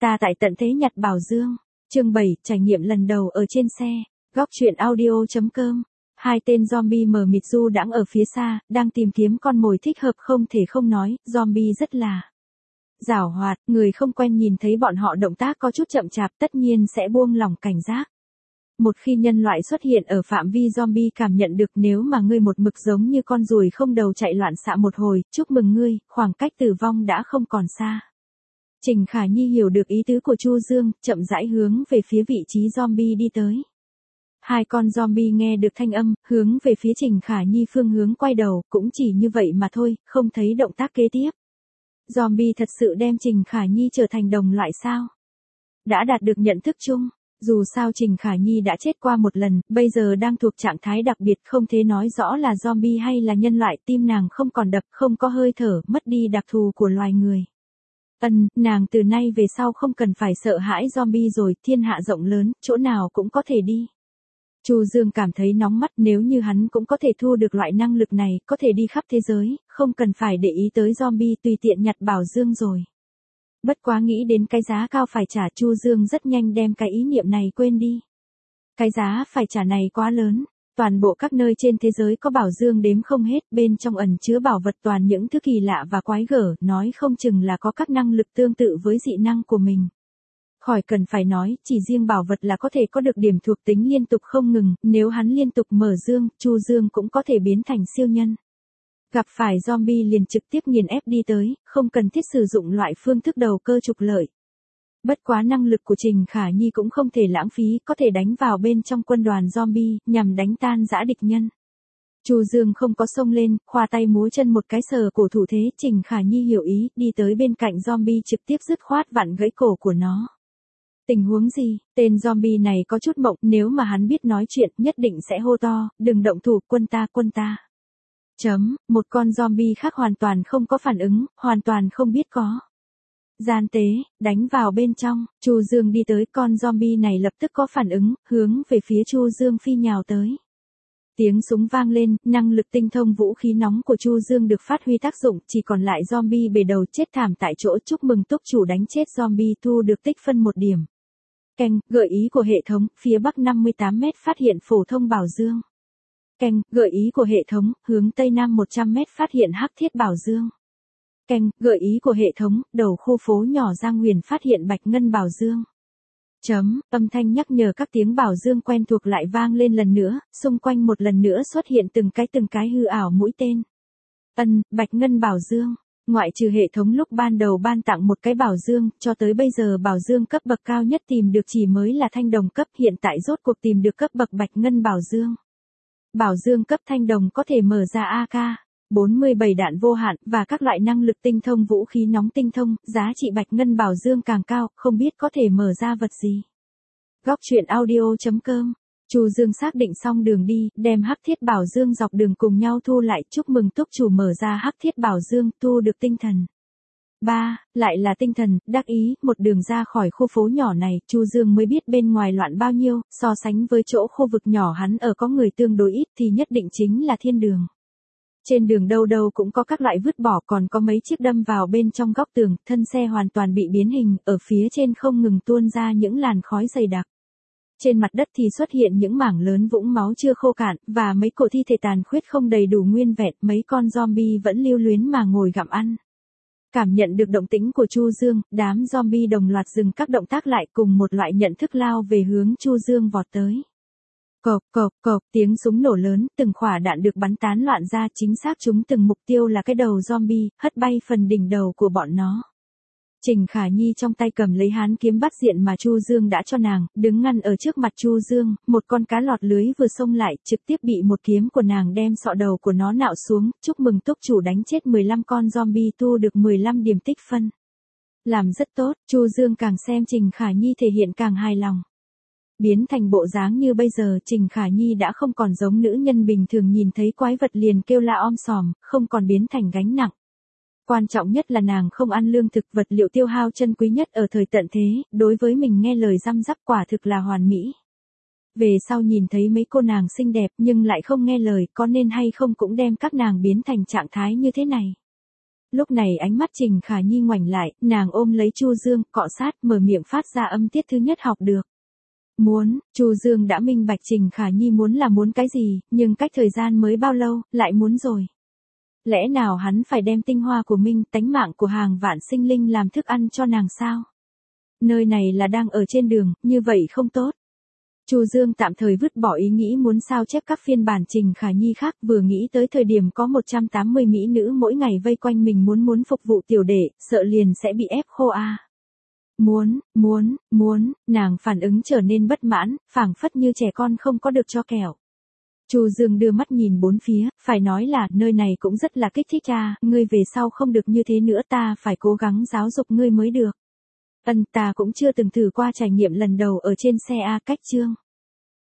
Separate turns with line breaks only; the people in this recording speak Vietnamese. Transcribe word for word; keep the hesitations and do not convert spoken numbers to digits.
Ta tại tận thế nhặt bảo dương. Chương bảy, trải nghiệm lần đầu ở trên xe. Góc truyện audio chấm com. Hai tên zombie mờ mịt du đãng ở phía xa, đang tìm kiếm con mồi thích hợp. Không thể không nói, zombie rất là giảo hoạt, người không quen nhìn thấy bọn họ động tác có chút chậm chạp tất nhiên sẽ buông lỏng cảnh giác. Một khi nhân loại xuất hiện ở phạm vi zombie cảm nhận được nếu mà ngươi một mực giống như con ruồi không đầu chạy loạn xạ một hồi, chúc mừng ngươi, khoảng cách tử vong đã không còn xa. Trình Khả Nhi hiểu được ý tứ của Chu Dương, chậm rãi hướng về phía vị trí zombie đi tới. Hai con zombie nghe được thanh âm, hướng về phía Trình Khả Nhi phương hướng quay đầu, cũng chỉ như vậy mà thôi, không thấy động tác kế tiếp. Zombie thật sự đem Trình Khả Nhi trở thành đồng loại sao? Đã đạt được nhận thức chung. Dù sao Trình Khả Nhi đã chết qua một lần, bây giờ đang thuộc trạng thái đặc biệt không thể nói rõ là zombie hay là nhân loại, tim nàng không còn đập, không có hơi thở, mất đi đặc thù của loài người. Ân, nàng từ nay về sau không cần phải sợ hãi zombie rồi, thiên hạ rộng lớn, chỗ nào cũng có thể đi. Chu Dương cảm thấy nóng mắt, nếu như hắn cũng có thể thu được loại năng lực này, có thể đi khắp thế giới, không cần phải để ý tới zombie, tùy tiện nhặt bảo dương rồi. Bất quá nghĩ đến cái giá cao phải trả, Chu Dương rất nhanh đem cái ý niệm này quên đi. Cái giá phải trả này quá lớn, toàn bộ các nơi trên thế giới có bảo dương đếm không hết, bên trong ẩn chứa bảo vật toàn những thứ kỳ lạ và quái gở, nói không chừng là có các năng lực tương tự với dị năng của mình. Khỏi cần phải nói, chỉ riêng bảo vật là có thể có được điểm thuộc tính liên tục không ngừng, nếu hắn liên tục mở dương, Chu Dương cũng có thể biến thành siêu nhân. Gặp phải zombie liền trực tiếp nghiền ép đi tới, không cần thiết sử dụng loại phương thức đầu cơ trục lợi. Bất quá năng lực của Trình Khả Nhi cũng không thể lãng phí, có thể đánh vào bên trong quân đoàn zombie, nhằm đánh tan dã địch nhân. Chu Dương không có xông lên, khoa tay múa chân một cái sờ cổ thủ thế, Trình Khả Nhi hiểu ý, đi tới bên cạnh zombie trực tiếp dứt khoát vặn gãy cổ của nó. Tình huống gì, tên zombie này có chút mộng, nếu mà hắn biết nói chuyện, nhất định sẽ hô to, đừng động thủ, quân ta, quân ta. Chấm, một con zombie khác hoàn toàn không có phản ứng, hoàn toàn không biết có gian tế, đánh vào bên trong, Chu Dương đi tới, con zombie này lập tức có phản ứng, hướng về phía Chu Dương phi nhào tới. Tiếng súng vang lên, năng lực tinh thông vũ khí nóng của Chu Dương được phát huy tác dụng, chỉ còn lại zombie bề đầu chết thảm tại chỗ, chúc mừng túc chủ đánh chết zombie, thu được tích phân một điểm. Canh, gợi ý của hệ thống, phía bắc năm mươi tám mét phát hiện phổ thông bảo dương. Canh, gợi ý của hệ thống, hướng tây nam một trăm mét phát hiện hắc thiết bảo dương. Canh, gợi ý của hệ thống, đầu khu phố nhỏ Giang Nguyền phát hiện bạch ngân bảo dương. Chấm, âm thanh nhắc nhở các tiếng bảo dương quen thuộc lại vang lên lần nữa, xung quanh một lần nữa xuất hiện từng cái từng cái hư ảo mũi tên. Ân, bạch ngân bảo dương. Ngoại trừ hệ thống lúc ban đầu ban tặng một cái bảo dương, cho tới bây giờ bảo dương cấp bậc cao nhất tìm được chỉ mới là thanh đồng cấp, hiện tại rốt cuộc tìm được cấp bậc bạch ngân bảo dương. Bảo dương cấp thanh đồng có thể mở ra a ca, bốn mươi bảy đạn vô hạn, và các loại năng lực tinh thông vũ khí nóng tinh thông, giá trị bạch ngân bảo dương càng cao, không biết có thể mở ra vật gì. Góc truyện audio chấm com. Chu Dương xác định xong đường đi, đem hắc thiết bảo dương dọc đường cùng nhau thu lại, chúc mừng túc chủ mở ra hắc thiết bảo dương, thu được tinh thần. ba. Lại là tinh thần, đắc ý, một đường ra khỏi khu phố nhỏ này, Chu Dương mới biết bên ngoài loạn bao nhiêu, so sánh với chỗ khu vực nhỏ hắn ở có người tương đối ít thì nhất định chính là thiên đường. Trên đường đâu đâu cũng có các loại vứt bỏ, còn có mấy chiếc đâm vào bên trong góc tường, thân xe hoàn toàn bị biến hình, ở phía trên không ngừng tuôn ra những làn khói dày đặc. Trên mặt đất thì xuất hiện những mảng lớn vũng máu chưa khô cạn, và mấy cổ thi thể tàn khuyết không đầy đủ nguyên vẹn, mấy con zombie vẫn lưu luyến mà ngồi gặm ăn. Cảm nhận được động tĩnh của Chu Dương, đám zombie đồng loạt dừng các động tác lại, cùng một loại nhận thức lao về hướng Chu Dương vọt tới. Cộp cộp cộp, tiếng súng nổ lớn, từng khỏa đạn được bắn tán loạn ra, chính xác chúng từng mục tiêu là cái đầu zombie, hất bay phần đỉnh đầu của bọn nó. Trình Khả Nhi trong tay cầm lấy hán kiếm bắt diện mà Chu Dương đã cho nàng, đứng ngăn ở trước mặt Chu Dương, một con cá lọt lưới vừa xông lại, trực tiếp bị một kiếm của nàng đem sọ đầu của nó nạo xuống, chúc mừng túc chủ đánh chết mười lăm con zombie, thu được mười lăm điểm tích phân. Làm rất tốt, Chu Dương càng xem Trình Khả Nhi thể hiện càng hài lòng. Biến thành bộ dáng như bây giờ, Trình Khả Nhi đã không còn giống nữ nhân bình thường nhìn thấy quái vật liền kêu la om sòm, không còn biến thành gánh nặng. Quan trọng nhất là nàng không ăn lương thực, vật liệu tiêu hao chân quý nhất ở thời tận thế, đối với mình nghe lời răm rắp quả thực là hoàn mỹ. Về sau nhìn thấy mấy cô nàng xinh đẹp nhưng lại không nghe lời, có nên hay không cũng đem các nàng biến thành trạng thái như thế này. Lúc này ánh mắt Trình Khả Nhi ngoảnh lại, nàng ôm lấy Chu Dương, cọ sát, mở miệng phát ra âm tiết thứ nhất học được. Muốn, Chu Dương đã minh bạch Trình Khả Nhi muốn là muốn cái gì, nhưng cách thời gian mới bao lâu, lại muốn rồi. Lẽ nào hắn phải đem tinh hoa của mình, tánh mạng của hàng vạn sinh linh làm thức ăn cho nàng sao? Nơi này là đang ở trên đường, như vậy không tốt. Chu Dương tạm thời vứt bỏ ý nghĩ muốn sao chép các phiên bản Trình Khả Nhi khác, vừa nghĩ tới thời điểm có một trăm tám mươi mỹ nữ mỗi ngày vây quanh mình muốn muốn phục vụ tiểu đệ, sợ liền sẽ bị ép khô a. À. Muốn, muốn, muốn, nàng phản ứng trở nên bất mãn, phảng phất như trẻ con không có được cho kẹo. Chu Dương đưa mắt nhìn bốn phía, phải nói là, nơi này cũng rất là kích thích cha, ngươi về sau không được như thế nữa, ta phải cố gắng giáo dục ngươi mới được. Ân, ta cũng chưa từng thử qua trải nghiệm lần đầu ở trên xe A, cách Chương.